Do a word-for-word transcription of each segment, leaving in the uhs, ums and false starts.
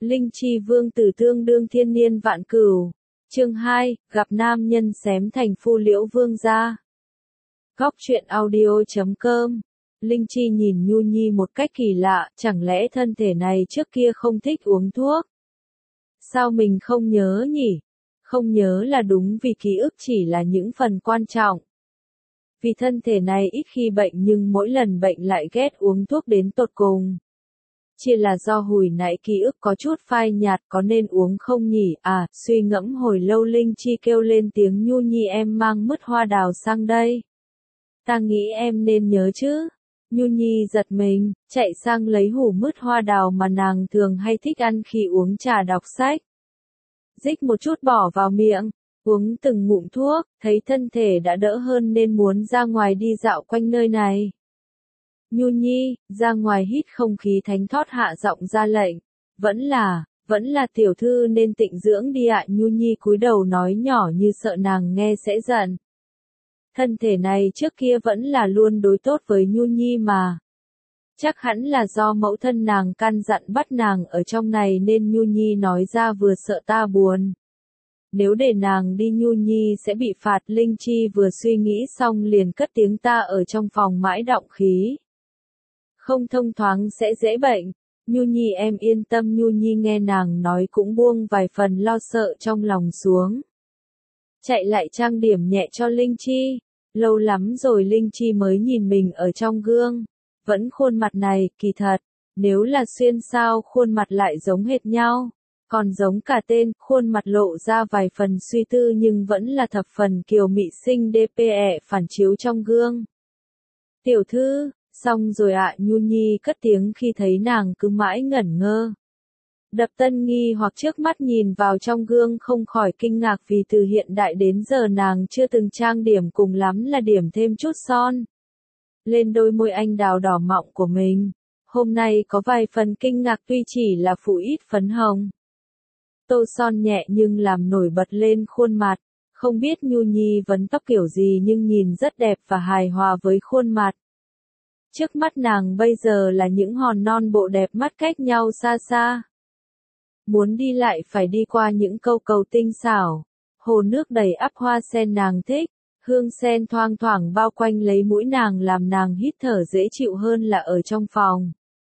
Linh chi vương tử tương đương thiên niên vạn cửu. Chương hai, gặp nam nhân xém thành phu liễu vương gia. Góc truyện audio chấm com. Linh chi nhìn Nhu Nhi một cách kỳ lạ, chẳng lẽ thân thể này trước kia không thích uống thuốc? Sao mình không nhớ nhỉ? Không nhớ là đúng vì ký ức chỉ là những phần quan trọng. Vì thân thể này ít khi bệnh nhưng mỗi lần bệnh lại ghét uống thuốc đến tột cùng. Chỉ là do hồi nãy ký ức có chút phai nhạt, có nên uống không nhỉ? À, suy ngẫm hồi lâu Linh Chi kêu lên tiếng Nhu Nhi, em mang mứt hoa đào sang đây. Ta nghĩ em nên nhớ chứ. Nhu Nhi giật mình, chạy sang lấy hũ mứt hoa đào mà nàng thường hay thích ăn khi uống trà đọc sách. Rích một chút bỏ vào miệng, uống từng ngụm thuốc, thấy thân thể đã đỡ hơn nên muốn ra ngoài đi dạo quanh nơi này. Nhu Nhi, ra ngoài hít không khí thánh thót, hạ giọng ra lệnh. Vẫn là, vẫn là tiểu thư nên tịnh dưỡng đi ạ. Nhu Nhi cúi đầu nói nhỏ như sợ nàng nghe sẽ giận. Thân thể này trước kia vẫn là luôn đối tốt với Nhu Nhi mà. Chắc hẳn là do mẫu thân nàng căn dặn bắt nàng ở trong này nên Nhu Nhi nói ra vừa sợ ta buồn. Nếu để nàng đi Nhu Nhi sẽ bị phạt. Linh Chi vừa suy nghĩ xong liền cất tiếng, ta ở trong phòng mãi đọng khí. Không thông thoáng sẽ dễ bệnh. Nhu Nhi em yên tâm. Nhu Nhi nghe nàng nói cũng buông vài phần lo sợ trong lòng xuống. Chạy lại trang điểm nhẹ cho Linh Chi. Lâu lắm rồi Linh Chi mới nhìn mình ở trong gương. Vẫn khuôn mặt này, kỳ thật. Nếu là xuyên sao khuôn mặt lại giống hệt nhau. Còn giống cả tên, khuôn mặt lộ ra vài phần suy tư nhưng vẫn là thập phần kiều mị xinh đẹp ẹ phản chiếu trong gương. Tiểu thư, xong rồi ạ. Nhu Nhi cất tiếng khi thấy nàng cứ mãi ngẩn ngơ. Đập Tân nghi hoặc trước mắt nhìn vào trong gương không khỏi kinh ngạc vì từ hiện đại đến giờ nàng chưa từng trang điểm, cùng lắm là điểm thêm chút son lên đôi môi anh đào đỏ mọng của mình. Hôm nay có vài phần kinh ngạc tuy chỉ là phủ ít phấn hồng. Tô son nhẹ nhưng làm nổi bật lên khuôn mặt. Không biết Nhu Nhi vấn tóc kiểu gì nhưng nhìn rất đẹp và hài hòa với khuôn mặt. Trước mắt nàng bây giờ là những hòn non bộ đẹp mắt cách nhau xa xa. Muốn đi lại phải đi qua những câu cầu tinh xảo. Hồ nước đầy ắp hoa sen nàng thích. Hương sen thoang thoảng bao quanh lấy mũi nàng làm nàng hít thở dễ chịu hơn là ở trong phòng.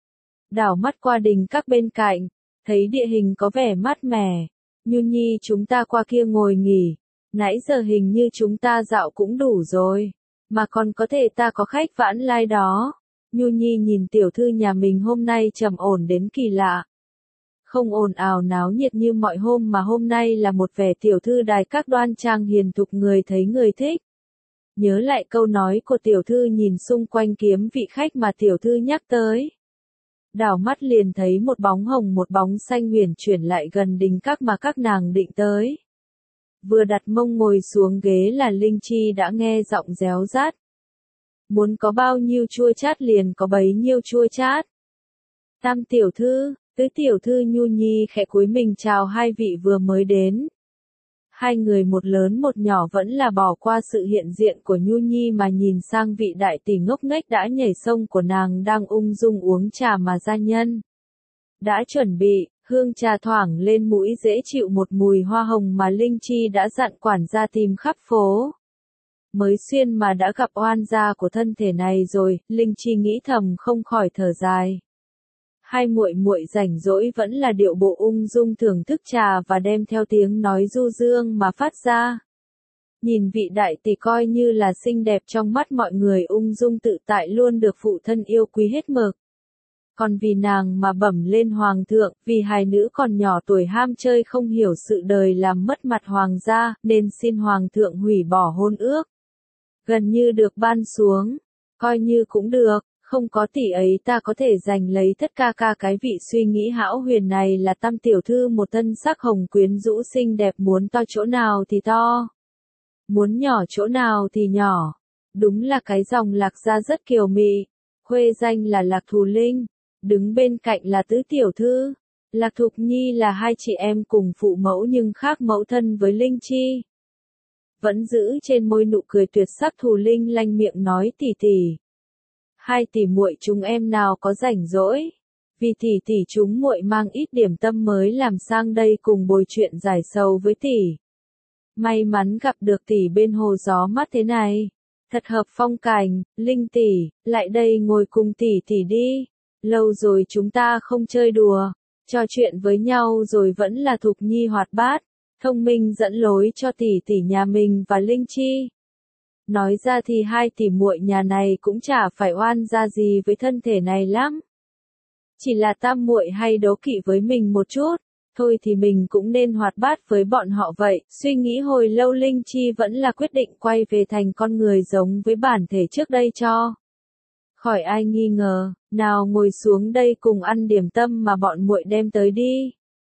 Đảo mắt qua đình các bên cạnh. Thấy địa hình có vẻ mát mẻ. Nhu Nhi, chúng ta qua kia ngồi nghỉ. Nãy giờ hình như chúng ta dạo cũng đủ rồi. Mà còn có thể ta có khách vãn lai đó. Nhu Nhi nhìn tiểu thư nhà mình hôm nay trầm ổn đến kỳ lạ. Không ồn ào náo nhiệt như mọi hôm mà hôm nay là một vẻ tiểu thư đài các đoan trang hiền thục, người thấy người thích. Nhớ lại câu nói của tiểu thư nhìn xung quanh kiếm vị khách mà tiểu thư nhắc tới. Đảo mắt liền thấy một bóng hồng một bóng xanh huyền chuyển lại gần đình các mà các nàng định tới. Vừa đặt mông ngồi xuống ghế là Linh Chi đã nghe giọng réo rát. Muốn có bao nhiêu chua chát liền có bấy nhiêu chua chát. Tam tiểu thư, tứ tiểu thư. Nhu Nhi khẽ cúi mình chào hai vị vừa mới đến. Hai người một lớn một nhỏ vẫn là bỏ qua sự hiện diện của Nhu Nhi mà nhìn sang vị đại tỷ ngốc nghếch đã nhảy sông của nàng đang ung dung uống trà mà gia nhân đã chuẩn bị. Hương trà thoảng lên mũi dễ chịu, một mùi hoa hồng mà Linh Chi đã dặn quản gia tìm khắp phố. Mới xuyên mà đã gặp oan gia của thân thể này rồi, Linh Chi nghĩ thầm không khỏi thở dài. Hai muội muội rảnh rỗi vẫn là điệu bộ ung dung thưởng thức trà và đem theo tiếng nói du dương mà phát ra. Nhìn vị đại tỷ coi như là xinh đẹp trong mắt mọi người, ung dung tự tại luôn được phụ thân yêu quý hết mực. Còn vì nàng mà bẩm lên hoàng thượng, vì hai nữ còn nhỏ tuổi ham chơi không hiểu sự đời làm mất mặt hoàng gia, nên xin hoàng thượng hủy bỏ hôn ước. Gần như được ban xuống, coi như cũng được. Không có tỷ ấy ta có thể giành lấy tất cả ca. Cái vị suy nghĩ hão huyền này là Tam tiểu thư, một thân sắc hồng quyến rũ xinh đẹp, muốn to chỗ nào thì to, muốn nhỏ chỗ nào thì nhỏ. Đúng là cái dòng Lạc gia rất kiều mị. Khuê danh là Lạc Thù Linh, đứng bên cạnh là tứ tiểu thư Lạc Thục Nhi, là hai chị em cùng phụ mẫu nhưng khác mẫu thân với Linh Chi. Vẫn giữ trên môi nụ cười tuyệt sắc. Thù Linh lanh miệng nói, tỷ tỷ, hai tỷ muội chúng em nào có rảnh rỗi, Vì tỷ tỷ chúng muội mang ít điểm tâm mới làm sang đây cùng bồi chuyện giải sầu với tỷ. May mắn gặp được tỷ bên hồ gió mát thế này. Thật hợp phong cảnh, Linh tỷ, lại đây ngồi cùng tỷ tỷ đi. Lâu rồi chúng ta không chơi đùa, trò chuyện với nhau rồi vẫn là Thục Nhi hoạt bát, thông minh dẫn lối cho tỷ tỷ nhà mình và Linh Chi. Nói ra thì hai tỷ muội nhà này cũng chả phải oan ra gì với thân thể này lắm. Chỉ là tam muội hay đố kỵ với mình một chút, thôi thì mình cũng nên hoạt bát với bọn họ vậy. Suy nghĩ hồi lâu Linh Chi vẫn là quyết định quay về thành con người giống với bản thể trước đây cho. Khỏi ai nghi ngờ, nào ngồi xuống đây cùng ăn điểm tâm mà bọn muội đem tới đi.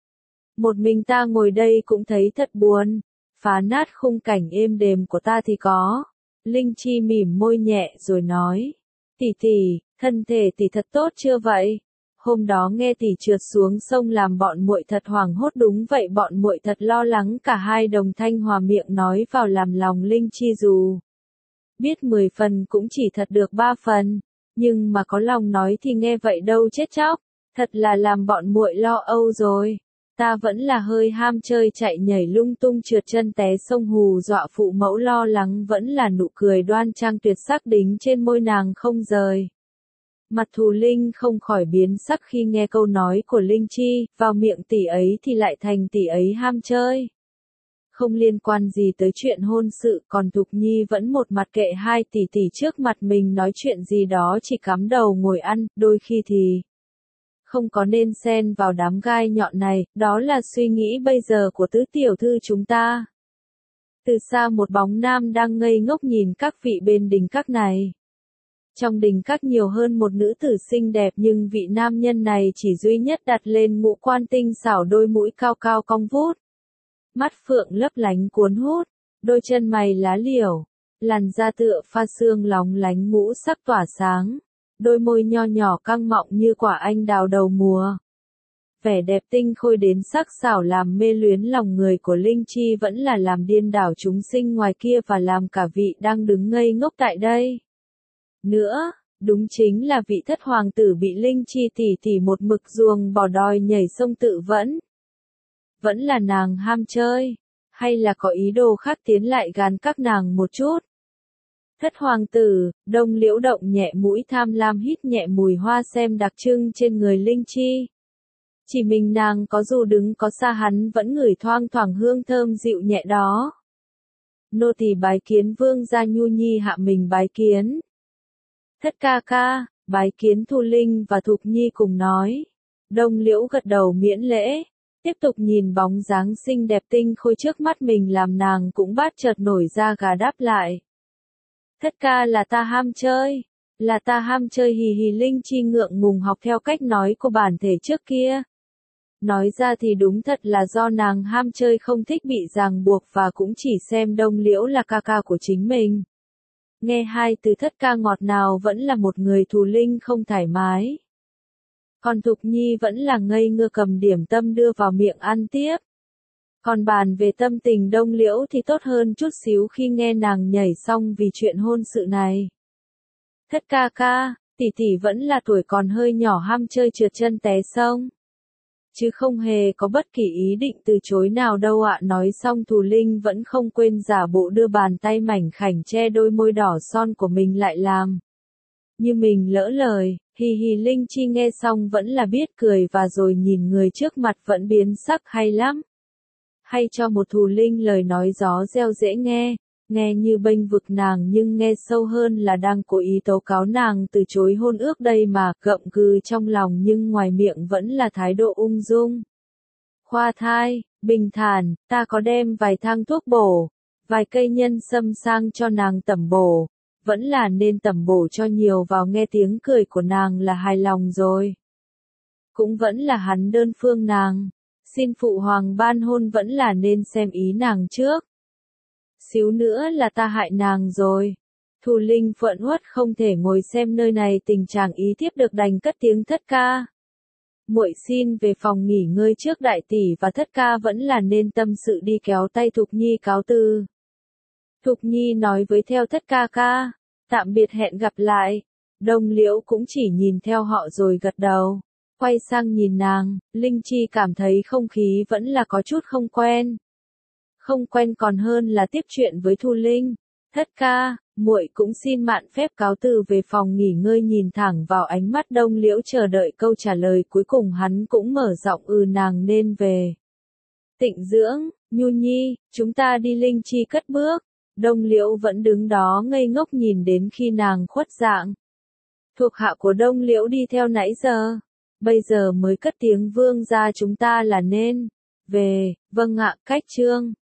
Một mình ta ngồi đây cũng thấy thật buồn, phá nát khung cảnh êm đềm của ta thì có. Linh Chi mỉm môi nhẹ rồi nói, tỷ tỷ, thân thể tỷ thật tốt chưa vậy? Hôm đó nghe tỷ trượt xuống sông làm bọn muội thật hoảng hốt, đúng vậy bọn muội thật lo lắng, cả hai đồng thanh hòa miệng nói vào làm lòng Linh Chi dù biết mười phần cũng chỉ thật được ba phần, nhưng mà có lòng nói thì nghe vậy đâu chết chóc, thật là làm bọn muội lo âu rồi. Ta vẫn là hơi ham chơi chạy nhảy lung tung trượt chân té sông hù dọa phụ mẫu, lo lắng vẫn là nụ cười đoan trang tuyệt sắc đính trên môi nàng không rời. Mặt Thù Linh không khỏi biến sắc khi nghe câu nói của Linh Chi, vào miệng tỷ ấy thì lại thành tỷ ấy ham chơi. Không liên quan gì tới chuyện hôn sự, còn Thục Nhi vẫn một mặt kệ hai tỷ tỷ trước mặt mình nói chuyện gì đó, chỉ cắm đầu ngồi ăn, đôi khi thì không có nên xen vào đám gai nhọn này, đó là suy nghĩ bây giờ của tứ tiểu thư chúng ta. Từ xa một bóng nam đang ngây ngốc nhìn các vị bên đình các này. Trong đình các nhiều hơn một nữ tử xinh đẹp, nhưng vị nam nhân này chỉ duy nhất đặt lên ngũ quan tinh xảo, đôi mũi cao cao cong vút, mắt phượng lấp lánh cuốn hút, đôi chân mày lá liễu, làn da tựa pha sương lóng lánh ngũ sắc tỏa sáng, đôi môi nho nhỏ căng mọng như quả anh đào đầu mùa. Vẻ đẹp tinh khôi đến sắc sảo làm mê luyến lòng người của Linh Chi, vẫn là làm điên đảo chúng sinh ngoài kia và làm cả vị đang đứng ngây ngốc tại đây. Nữa, đúng chính là vị thất hoàng tử bị Linh Chi tỉ tỉ một mực ruồng bỏ đòi nhảy sông tự vẫn. Vẫn là nàng ham chơi, hay là có ý đồ khác tiến lại gán các nàng một chút? Thất hoàng tử, Đông Liễu động nhẹ mũi tham lam hít nhẹ mùi hoa xem đặc trưng trên người Linh Chi. Chỉ mình nàng có dù đứng có xa hắn vẫn ngửi thoang thoảng hương thơm dịu nhẹ đó. Nô tỳ bái kiến vương gia. Nhu Nhi hạ mình bái kiến. Thất ca ca, bái kiến Thu Linh và Thục Nhi cùng nói. Đông Liễu gật đầu miễn lễ, tiếp tục nhìn bóng dáng xinh đẹp tinh khôi trước mắt mình làm nàng cũng bát chợt nổi da gà đáp lại. Thất ca, là ta ham chơi, là ta ham chơi hì hì. Linh Chi ngượng ngùng học theo cách nói của bản thể trước kia. Nói ra thì đúng thật là do nàng ham chơi, không thích bị ràng buộc và cũng chỉ xem Đông Liễu là ca ca của chính mình. Nghe hai từ thất ca ngọt nào vẫn là một người Thù Linh không thoải mái. Còn Thục Nhi vẫn là ngây ngơ cầm điểm tâm đưa vào miệng ăn tiếp. Còn bàn về tâm tình Đông Liễu thì tốt hơn chút xíu khi nghe nàng nhảy xong vì chuyện hôn sự này. Thất ca ca, tỷ tỷ vẫn là tuổi còn hơi nhỏ ham chơi trượt chân té sông. Chứ không hề có bất kỳ ý định từ chối nào đâu ạ. Nói xong Thù Linh vẫn không quên giả bộ đưa bàn tay mảnh khảnh che đôi môi đỏ son của mình lại làm như mình lỡ lời. Hì hì. Linh Chi nghe xong vẫn là biết cười và rồi nhìn người trước mặt vẫn biến sắc. Hay lắm. Hay cho một Thù Linh lời nói gió reo dễ nghe, nghe như bênh vực nàng nhưng nghe sâu hơn là đang cố ý tố cáo nàng từ chối hôn ước đây mà, gậm gừ trong lòng nhưng ngoài miệng vẫn là thái độ ung dung. Khoa thai, bình thản, ta có đem vài thang thuốc bổ, vài cây nhân sâm sang cho nàng tẩm bổ, vẫn là nên tẩm bổ cho nhiều vào. Nghe tiếng cười của nàng là hài lòng rồi. Cũng vẫn là hắn đơn phương nàng. Xin phụ hoàng ban hôn vẫn là nên xem ý nàng trước. Xíu nữa là ta hại nàng rồi. Thù Linh phẫn uất không thể ngồi xem nơi này tình trạng ý tiếp được đành cất tiếng. Thất ca, muội xin về phòng nghỉ ngơi trước. Đại tỷ và thất ca vẫn là nên tâm sự đi. Kéo tay Thục Nhi cáo từ. Thục Nhi nói với theo thất ca ca, tạm biệt hẹn gặp lại. Đông Liễu cũng chỉ nhìn theo họ rồi gật đầu. Quay sang nhìn nàng, Linh Chi cảm thấy không khí vẫn là có chút không quen. Không quen còn hơn là tiếp chuyện với Thu Linh. Thất ca, muội cũng xin mạn phép cáo từ về phòng nghỉ ngơi. Nhìn thẳng vào ánh mắt Đông Liễu chờ đợi câu trả lời cuối cùng, hắn cũng mở giọng ừ nàng nên về tịnh dưỡng. Nhu Nhi, chúng ta đi. Linh Chi cất bước. Đông Liễu vẫn đứng đó ngây ngốc nhìn đến khi nàng khuất dạng. Thuộc hạ của Đông Liễu đi theo nãy giờ, bây giờ mới cất tiếng vương gia chúng ta là nên về. Vâng ạ, cách chương